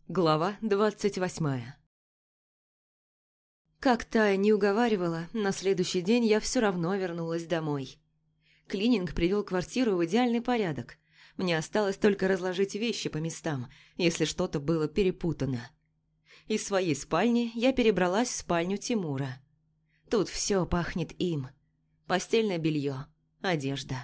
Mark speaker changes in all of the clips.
Speaker 1: Глава 28. Как Тая не уговаривала, на следующий день я все равно вернулась домой. Клининг привел квартиру в идеальный порядок. Мне осталось только разложить вещи по местам, если что-то было перепутано. Из своей спальни я перебралась в спальню Тимура. Тут все пахнет им. Постельное белье, одежда.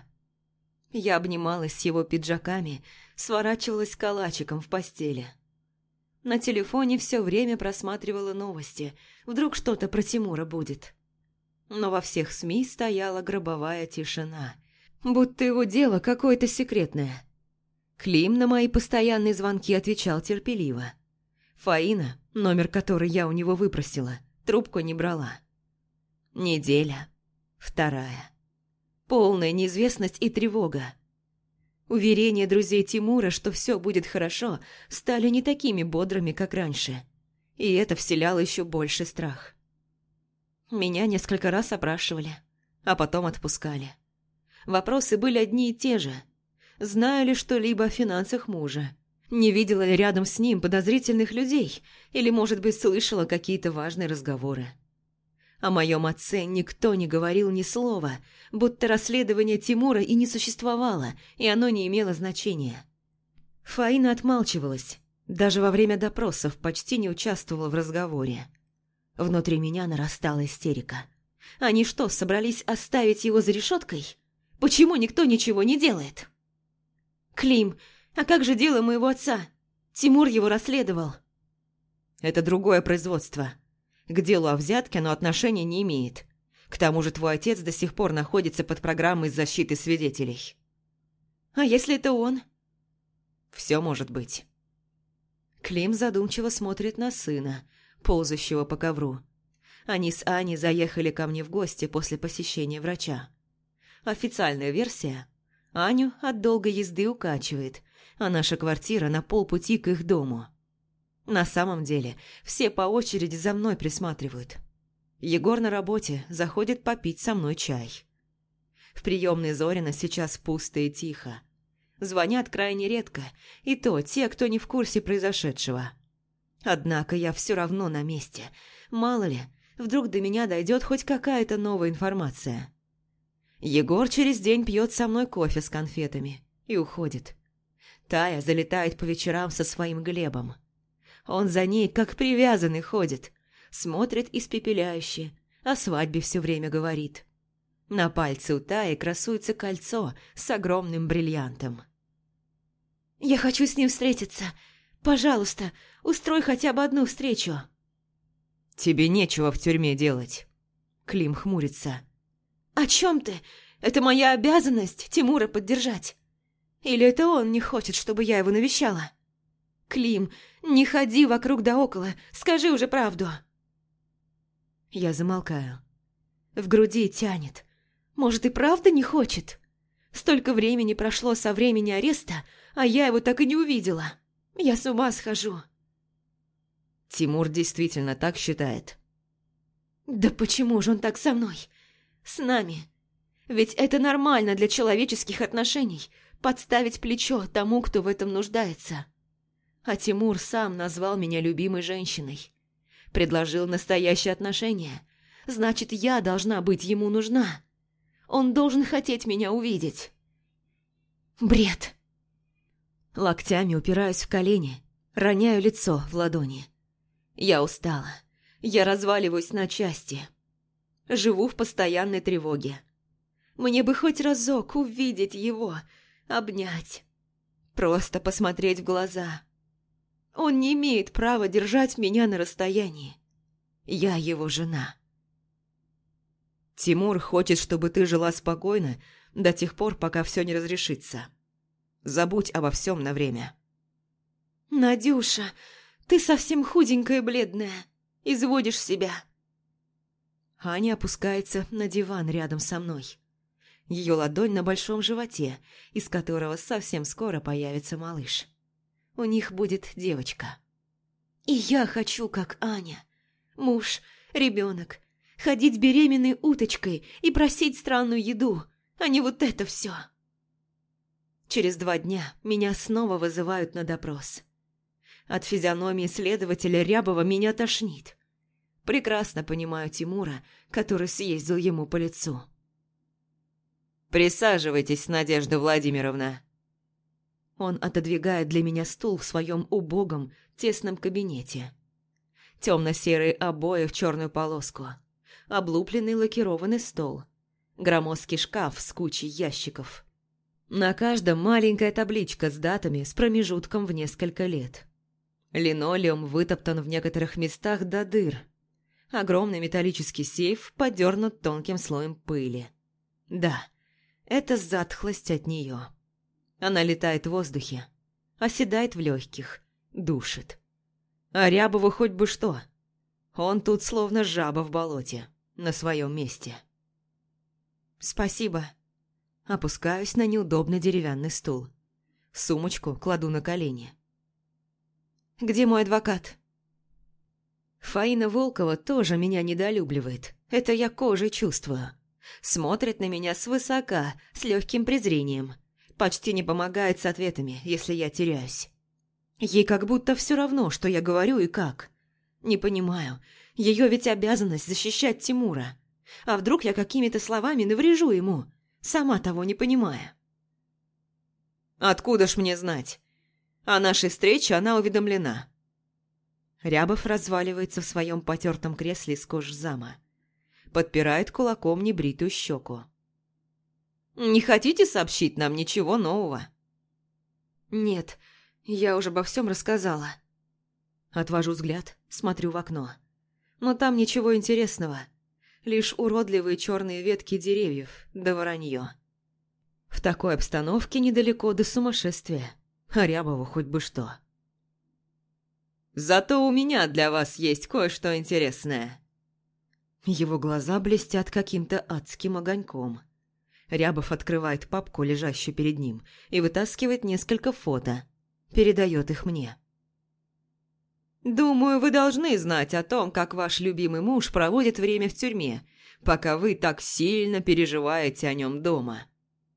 Speaker 1: Я обнималась с его пиджаками, сворачивалась калачиком в постели. На телефоне все время просматривала новости. Вдруг что-то про Тимура будет. Но во всех СМИ стояла гробовая тишина. Будто его дело какое-то секретное. Клим на мои постоянные звонки отвечал терпеливо. Фаина, номер которой я у него выпросила, трубку не брала. Неделя. Вторая. Полная неизвестность и тревога. Уверения друзей Тимура, что все будет хорошо, стали не такими бодрыми, как раньше. И это вселяло еще больше страх. Меня несколько раз опрашивали, а потом отпускали. Вопросы были одни и те же. Знаю ли что-либо о финансах мужа? Не видела ли рядом с ним подозрительных людей? Или, может быть, слышала какие-то важные разговоры? О моем отце никто не говорил ни слова, будто расследование Тимура и не существовало, и оно не имело значения. Фаина отмалчивалась, даже во время допросов почти не участвовала в разговоре. Внутри меня нарастала истерика. Они что, собрались оставить его за решеткой? Почему никто ничего не делает? «Клим, а как же дело моего отца? Тимур его расследовал». «Это другое производство. К делу о взятке оно отношения не имеет. К тому же твой отец до сих пор находится под программой защиты свидетелей». «А если это он?» «Все может быть». Клим задумчиво смотрит на сына, ползающего по ковру. Они с Аней заехали ко мне в гости после посещения врача. Официальная версия: Аню от долгой езды укачивает, а наша квартира на полпути к их дому. На самом деле, все по очереди за мной присматривают. Егор на работе заходит попить со мной чай. В приемной Зорина сейчас пусто и тихо. Звонят крайне редко, и то те, кто не в курсе произошедшего. Однако я все равно на месте. Мало ли, вдруг до меня дойдет хоть какая-то новая информация. Егор через день пьет со мной кофе с конфетами и уходит. Тая залетает по вечерам со своим Глебом. Он за ней как привязанный ходит, смотрит испепеляюще, о свадьбе все время говорит. На пальце у Таи красуется кольцо с огромным бриллиантом. «Я хочу с ним встретиться. Пожалуйста, устрой хотя бы одну встречу».
Speaker 2: «Тебе нечего в тюрьме делать».
Speaker 1: Клим хмурится. «О чем ты? Это моя обязанность Тимура поддержать. Или это он не хочет, чтобы я его навещала? Клим, не ходи вокруг да около, скажи уже правду». Я замолкаю. В груди тянет. Может, и правда не хочет? Столько времени прошло со времени ареста, а я его так и не увидела. Я с ума схожу.
Speaker 2: Тимур действительно так считает.
Speaker 1: Да почему же он так со мной? С нами? Ведь это нормально для человеческих отношений – подставить плечо тому, кто в этом нуждается. А Тимур сам назвал меня любимой женщиной. Предложил настоящие отношения. Значит, я должна быть ему нужна. Он должен хотеть меня увидеть. Бред. Локтями упираюсь в колени, роняю лицо в ладони. Я устала. Я разваливаюсь на части. Живу в постоянной тревоге. Мне бы хоть разок увидеть его, обнять. Просто посмотреть в глаза. Он не имеет права держать меня на расстоянии. Я его жена.
Speaker 2: Тимур хочет, чтобы ты жила спокойно до тех пор, пока все не разрешится. Забудь обо всем на время.
Speaker 1: «Надюша, ты совсем худенькая и бледная. Изводишь себя». Аня опускается на диван рядом со мной. Ее ладонь на большом животе, из которого совсем скоро появится малыш. У них будет девочка. И я хочу, как Аня. Муж, ребенок. Ходить беременной уточкой и просить странную еду, а не вот это все. Через 2 дня меня снова вызывают на допрос. От физиономии следователя Рябова меня тошнит. Прекрасно понимаю Тимура, который съездил ему по лицу.
Speaker 2: «Присаживайтесь, Надежда Владимировна».
Speaker 1: Он отодвигает для меня стул в своем убогом, тесном кабинете. Темно-серые обои в черную полоску, облупленный лакированный стол, громоздкий шкаф с кучей ящиков. На каждом маленькая табличка с датами с промежутком в несколько лет. Линолеум вытоптан в некоторых местах до дыр. Огромный металлический сейф подернут тонким слоем пыли. Да, это затхлость от нее. Она летает в воздухе, оседает в легких, душит. А Рябову хоть бы что. Он тут словно жаба в болоте, на своем месте. «Спасибо». Опускаюсь на неудобный деревянный стул. Сумочку кладу на колени. «Где мой адвокат?» Фаина Волкова тоже меня недолюбливает. Это я кожей чувствую. Смотрит на меня свысока, с легким презрением. Почти не помогает с ответами, если я теряюсь. Ей как будто все равно, что я говорю и как. Не понимаю, ее ведь обязанность защищать Тимура. А вдруг я какими-то словами наврежу ему, сама того не понимая?
Speaker 2: «Откуда ж мне знать? О нашей встрече она уведомлена».
Speaker 1: Рябов разваливается в своем потертом кресле из кожзама. Подпирает кулаком небритую щеку.
Speaker 2: «Не хотите сообщить нам ничего нового?»
Speaker 1: «Нет, я уже обо всем рассказала». Отвожу взгляд, смотрю в окно. Но там ничего интересного. Лишь уродливые черные ветки деревьев, да воронье. В такой обстановке недалеко до сумасшествия. А Рябову хоть бы что.
Speaker 2: «Зато у меня для вас есть кое-что интересное».
Speaker 1: Его глаза блестят каким-то адским огоньком. Рябов открывает папку, лежащую перед ним, и вытаскивает несколько фото. Передает их мне.
Speaker 2: «Думаю, вы должны знать о том, как ваш любимый муж проводит время в тюрьме, пока вы так сильно переживаете о нем дома».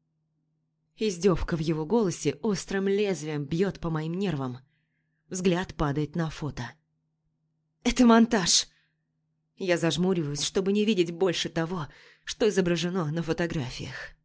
Speaker 1: Издевка в его голосе острым лезвием бьет по моим нервам. Взгляд падает на фото. «Это монтаж!» Я зажмуриваюсь, чтобы не видеть больше того, что изображено на фотографиях.